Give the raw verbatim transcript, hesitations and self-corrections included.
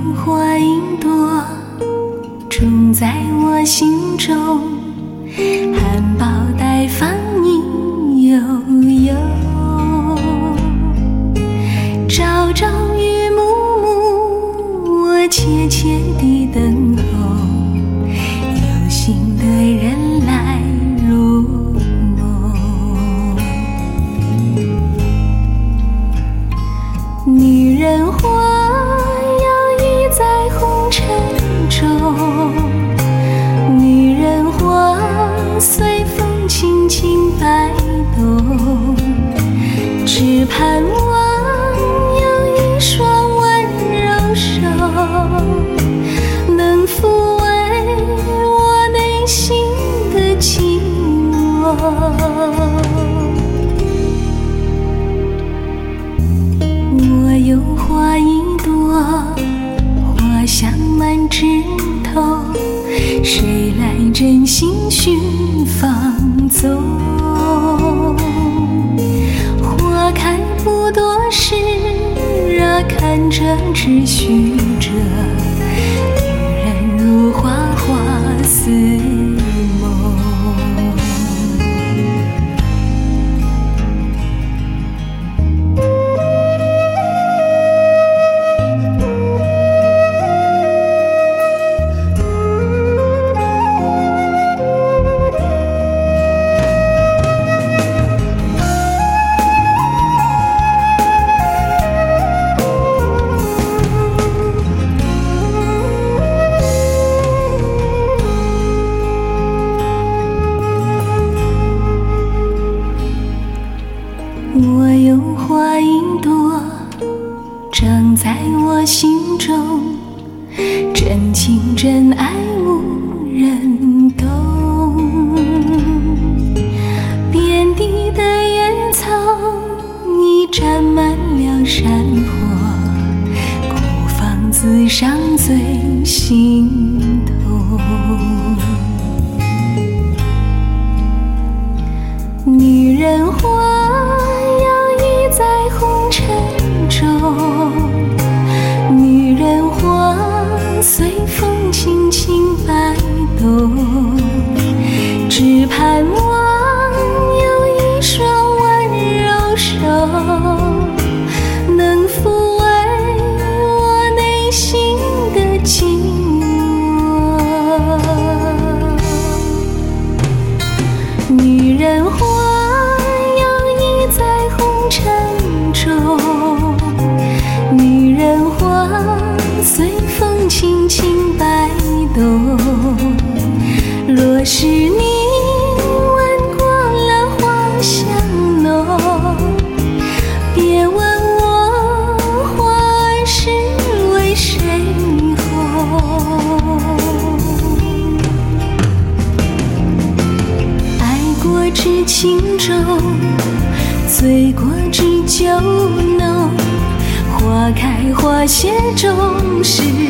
花一朵，种在我心中，含苞待放你悠悠。朝朝与暮暮，我切切地等候，有心的人来入梦。女人花摇曳在红尘中，女人花随风轻轻摆动，只盼望有一双温柔手，能抚慰我内心的寂寞。我有花一朵，花香满枝头，谁来真心寻芳踪？花开不多时啊，看着只虚着，女人如花，花似梦。我有花一朵，长在我心中，真情真爱无人懂。遍地的烟草已沾满了山坡，孤芳自赏最心痛。女人花在红尘中，女人花随风轻轻摆动，只盼望有一双温柔手，能抚慰我内心的寂寞。女人花女人花随风轻轻摆动，若是你闻过了花香浓，别问我花儿是为谁红。爱过知情重，醉过知酒浓，花开花谢终是